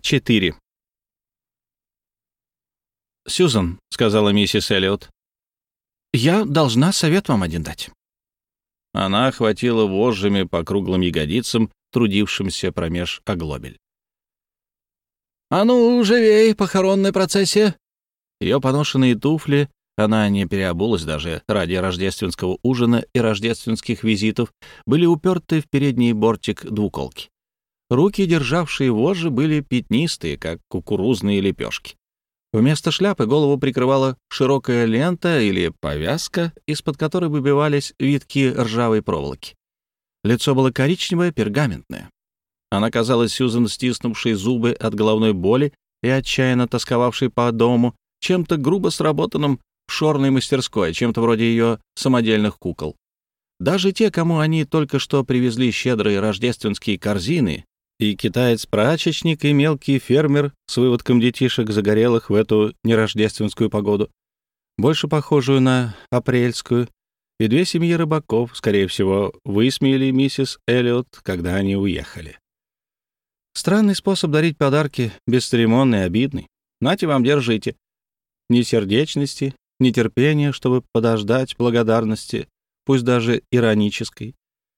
4. «Сьюзан», — сказала миссис Эллиот, — «я должна совет вам один дать». Она охватила вожжами по круглым ягодицам, трудившимся промеж оглобель. «А ну, живей, похоронная процессия!» Ее поношенные туфли, она не переобулась даже ради рождественского ужина и рождественских визитов, были уперты в передний бортик двуколки. Руки, державшие вожжи, были пятнистые, как кукурузные лепешки. Вместо шляпы голову прикрывала широкая лента или повязка, из-под которой выбивались витки ржавой проволоки. Лицо было коричневое, пергаментное. Она казалась Сьюзан, стиснувшей зубы от головной боли и отчаянно тосковавшей по дому, чем-то грубо сработанным в шорной мастерской, чем-то вроде ее самодельных кукол. Даже те, кому они только что привезли щедрые рождественские корзины, и китаец-прачечник, и мелкий фермер с выводком детишек, загорелых в эту нерождественскую погоду, больше похожую на апрельскую, и 2 семьи рыбаков, скорее всего, высмеяли миссис Эллиот, когда они уехали. Странный способ дарить подарки, бесцеремонный и обидный. Нате вам, держите. Ни сердечности, ни терпения, чтобы подождать благодарности, пусть даже иронической.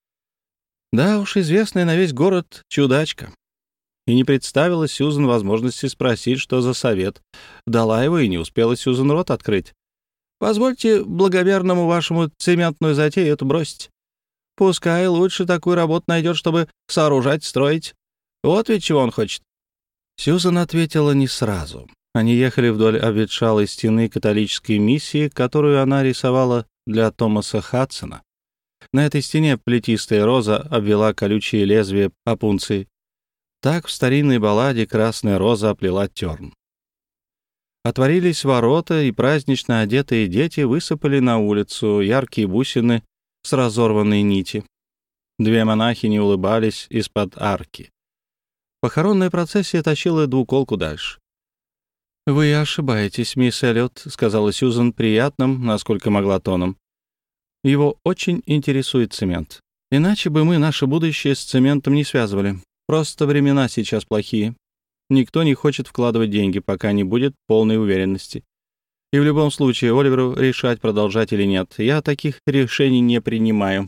Да уж, известная на весь город чудачка. И не представила Сьюзан возможности спросить, что за совет. Дала его, и не успела Сьюзан рот открыть. «Позвольте благоверному вашему цементную затею эту бросить. Пускай лучше такую работу найдет, чтобы сооружать, строить. Вот ведь чего он хочет». Сьюзан ответила не сразу. Они ехали вдоль обветшалой стены католической миссии, которую она рисовала для Томаса Хадсона. На этой стене плетистая роза обвела колючие лезвия опунции. Так в старинной балладе красная роза оплела терн. Отворились ворота, и празднично одетые дети высыпали на улицу яркие бусины с разорванной нити. 2 монахини улыбались из-под арки. Похоронная процессия тащила двуколку дальше. «Вы ошибаетесь, мисс Эллиот», — сказала Сьюзан приятным, насколько могла, тоном. «Его очень интересует цемент. Иначе бы мы наше будущее с цементом не связывали. Просто времена сейчас плохие. Никто не хочет вкладывать деньги, пока не будет полной уверенности. И в любом случае Оливеру решать, продолжать или нет. Я таких решений не принимаю».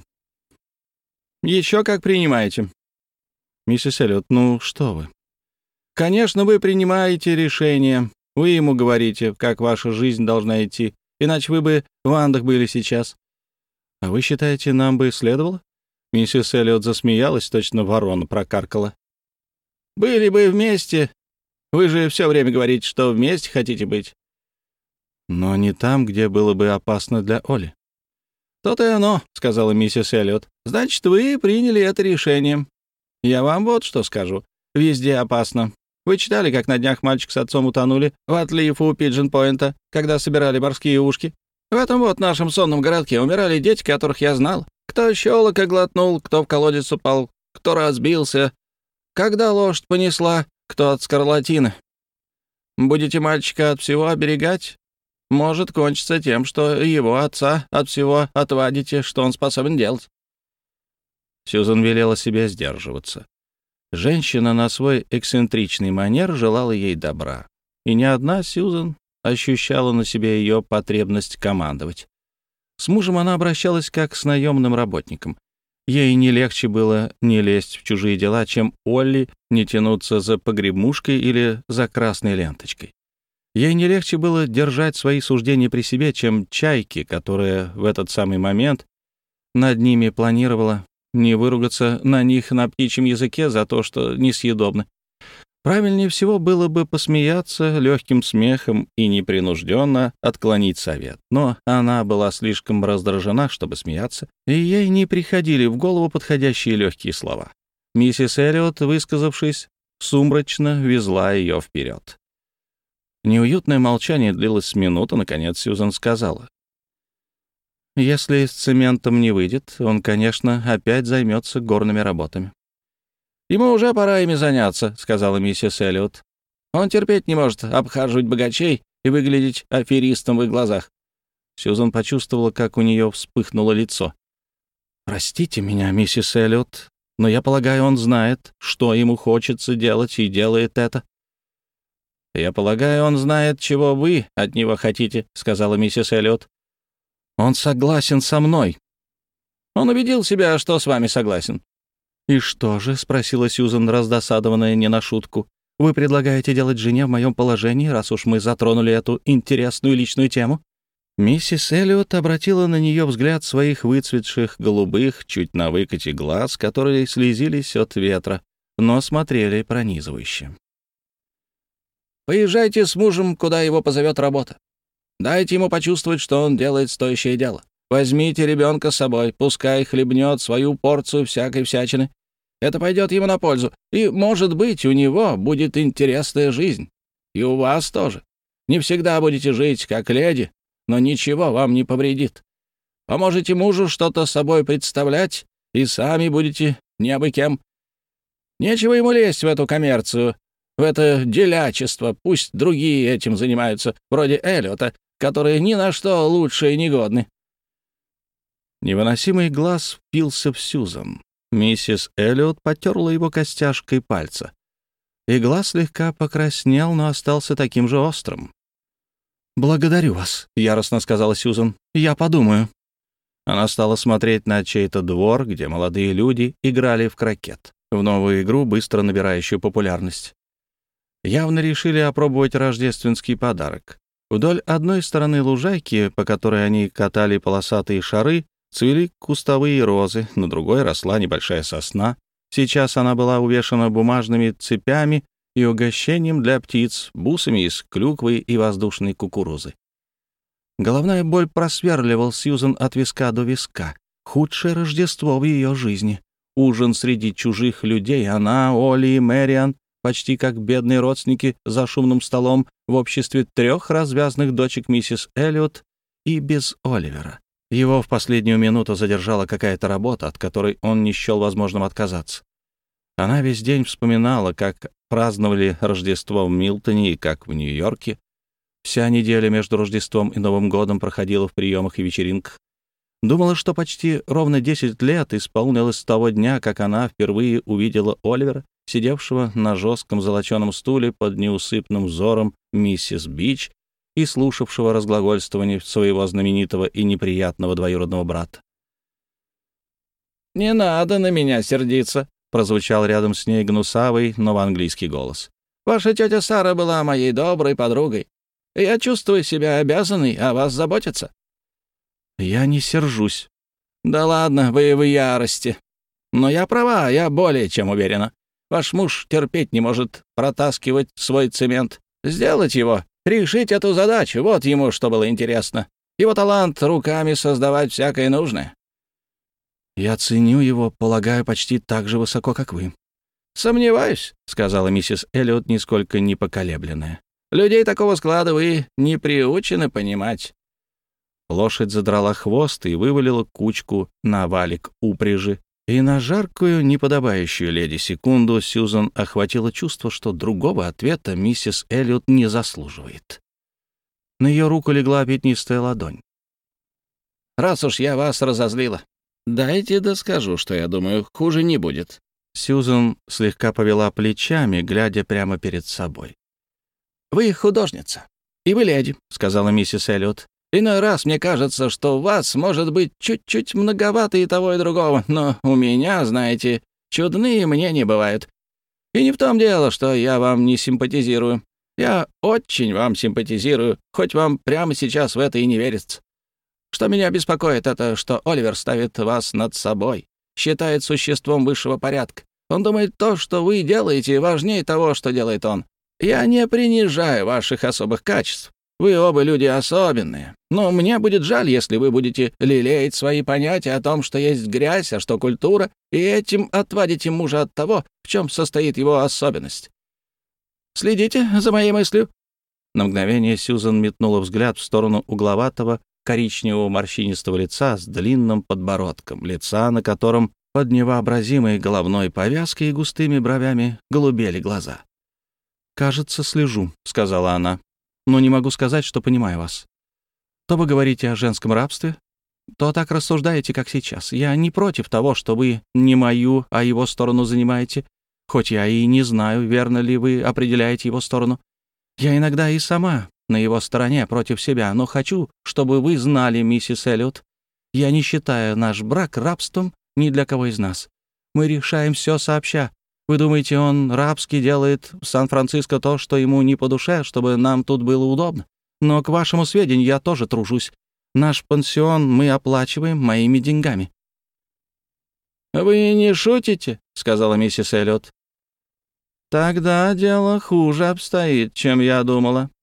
«Еще как принимаете». «Миссис Эллиот, ну что вы?» «Конечно, вы принимаете решение. Вы ему говорите, как ваша жизнь должна идти. Иначе вы бы в Андах были сейчас». «А вы считаете, нам бы следовало?» Миссис Эллиот засмеялась, точно ворона прокаркала. «Были бы вместе. Вы же все время говорите, что вместе хотите быть». «Но не там, где было бы опасно для Оли». «То-то и оно», — сказала миссис Эллиот. «Значит, вы приняли это решение. Я вам вот что скажу. Везде опасно. Вы читали, как на днях мальчик с отцом утонули в отлив у Пиджин-Пойнта, когда собирали морские ушки? В этом вот нашем сонном городке умирали дети, которых я знал. Кто щелока глотнул, кто в колодец упал, кто разбился, когда лошадь понесла, кто от скарлатины. Будете мальчика от всего оберегать, может кончиться тем, что его отца от всего отвадите, что он способен делать». Сьюзан велела себе сдерживаться. Женщина на свой эксцентричный манер желала ей добра. И ни одна Сьюзан ощущала на себе ее потребность командовать. С мужем она обращалась как с наемным работником. Ей не легче было не лезть в чужие дела, чем Олли не тянуться за погремушкой или за красной ленточкой. Ей не легче было держать свои суждения при себе, чем Чайки, которая в этот самый момент над ними планировала не выругаться на них на птичьем языке за то, что несъедобны. Правильнее всего было бы посмеяться легким смехом и непринужденно отклонить совет. Но она была слишком раздражена, чтобы смеяться, и ей не приходили в голову подходящие легкие слова. Миссис Эллиот, высказавшись, сумрачно везла ее вперед. Неуютное молчание длилось с минуту, наконец Сьюзан сказала: «Если с цементом не выйдет, он, конечно, опять займется горными работами». «Ему уже пора ими заняться», — сказала миссис Эллиот. «Он терпеть не может обхаживать богачей и выглядеть аферистом в их глазах». Сьюзан почувствовала, как у нее вспыхнуло лицо. «Простите меня, миссис Эллиот, но я полагаю, он знает, что ему хочется делать, и делает это. «Я полагаю, он знает, чего вы от него хотите», — сказала миссис Эллиот. «Он согласен со мной». «Он убедил себя, что с вами согласен». «И что же?» — спросила Сьюзан, раздосадованная не на шутку. «Вы предлагаете делать жене в моем положении, раз уж мы затронули эту интересную личную тему?» Миссис Эллиот обратила на нее взгляд своих выцветших голубых, чуть на выкате глаз, которые слезились от ветра, но смотрели пронизывающе. «Поезжайте с мужем, куда его позовет работа. Дайте ему почувствовать, что он делает стоящее дело. Возьмите ребенка с собой, пускай хлебнет свою порцию всякой всячины. Это пойдет ему на пользу, и, может быть, у него будет интересная жизнь. И у вас тоже. Не всегда будете жить как леди, но ничего вам не повредит. Поможете мужу что-то собой представлять, и сами будете не абы кем. Нечего ему лезть в эту коммерцию, в это делячество. Пусть другие этим занимаются, вроде Эллиота, которые ни на что лучше и не годны». Невыносимый глаз впился в Сьюзан. Миссис Эллиот потерла его костяшкой пальца. И глаз слегка покраснел, но остался таким же острым. «Благодарю вас», — яростно сказала Сьюзан. «Я подумаю». Она стала смотреть на чей-то двор, где молодые люди играли в крокет, в новую игру, быстро набирающую популярность. Явно решили опробовать рождественский подарок. Вдоль одной стороны лужайки, по которой они катали полосатые шары, цвели кустовые розы, на другой росла небольшая сосна. Сейчас она была увешана бумажными цепями и угощением для птиц, бусами из клюквы и воздушной кукурузы. Головная боль просверливал Сьюзан от виска до виска. Худшее Рождество в ее жизни. Ужин среди чужих людей, она, Олли и Мэриан, почти как бедные родственники за шумным столом в обществе 3 развязных дочек миссис Эллиот и без Оливера. Его в последнюю минуту задержала какая-то работа, от которой он не счел возможным отказаться. Она весь день вспоминала, как праздновали Рождество в Милтоне и как в Нью-Йорке. Вся неделя между Рождеством и Новым годом проходила в приемах и вечеринках. Думала, что почти ровно 10 лет исполнилось с того дня, как она впервые увидела Оливера, сидевшего на жестком золоченом стуле под неусыпным взором миссис Бич и слушавшего разглагольствование своего знаменитого и неприятного двоюродного брата. «Не надо на меня сердиться», — прозвучал рядом с ней гнусавый новоанглийский голос. «Ваша тетя Сара была моей доброй подругой. Я чувствую себя обязанной о вас заботиться». «Я не сержусь». «Да ладно, вы в ярости. Но я права, я более чем уверена. Ваш муж терпеть не может протаскивать свой цемент. Сделать его, решить эту задачу, вот ему что было интересно. Его талант руками создавать всякое нужное». «Я ценю его, полагаю, почти так же высоко, как вы». «Сомневаюсь», — сказала миссис Эллиот, нисколько не поколебленная. «Людей такого склада вы не приучены понимать». Лошадь задрала хвост и вывалила кучку на валик упряжи. И на жаркую, неподобающую леди секунду Сьюзан охватило чувство, что другого ответа миссис Эллиот не заслуживает. На ее руку легла пятнистая ладонь. «Раз уж я вас разозлила, дайте доскажу, что я думаю, хуже не будет». Сьюзан слегка повела плечами, глядя прямо перед собой. «Вы художница, и вы леди», — сказала миссис Эллиот. «Иной раз мне кажется, что у вас может быть чуть-чуть многовато и того, и другого, но у меня, знаете, чудные мнения бывают. И не в том дело, что я вам не симпатизирую. Я очень вам симпатизирую, хоть вам прямо сейчас в это и не верится. Что меня беспокоит, это что Оливер ставит вас над собой, считает существом высшего порядка. Он думает, то, что вы делаете, важнее того, что делает он. Я не принижаю ваших особых качеств. Вы оба люди особенные. Но мне будет жаль, если вы будете лелеять свои понятия о том, что есть грязь, а что культура, и этим отводите мужа от того, в чем состоит его особенность. Следите за моей мыслью». На мгновение Сьюзан метнула взгляд в сторону угловатого коричневого морщинистого лица с длинным подбородком, лица, на котором под невообразимой головной повязкой и густыми бровями голубели глаза. «Кажется, слежу», — сказала она. «Но не могу сказать, что понимаю вас. То вы говорите о женском рабстве, то так рассуждаете, как сейчас. Я не против того, что вы не мою, а его сторону занимаете, хоть я и не знаю, верно ли вы определяете его сторону. Я иногда и сама на его стороне против себя, но хочу, чтобы вы знали, миссис Эллиот, я не считаю наш брак рабством ни для кого из нас. Мы решаем все сообща. Вы думаете, он рабски делает в Сан-Франциско то, что ему не по душе, чтобы нам тут было удобно? Но, к вашему сведению, я тоже тружусь. Наш пансион мы оплачиваем моими деньгами». «Вы не шутите?» — сказала миссис Эллиот. «Тогда дело хуже обстоит, чем я думала.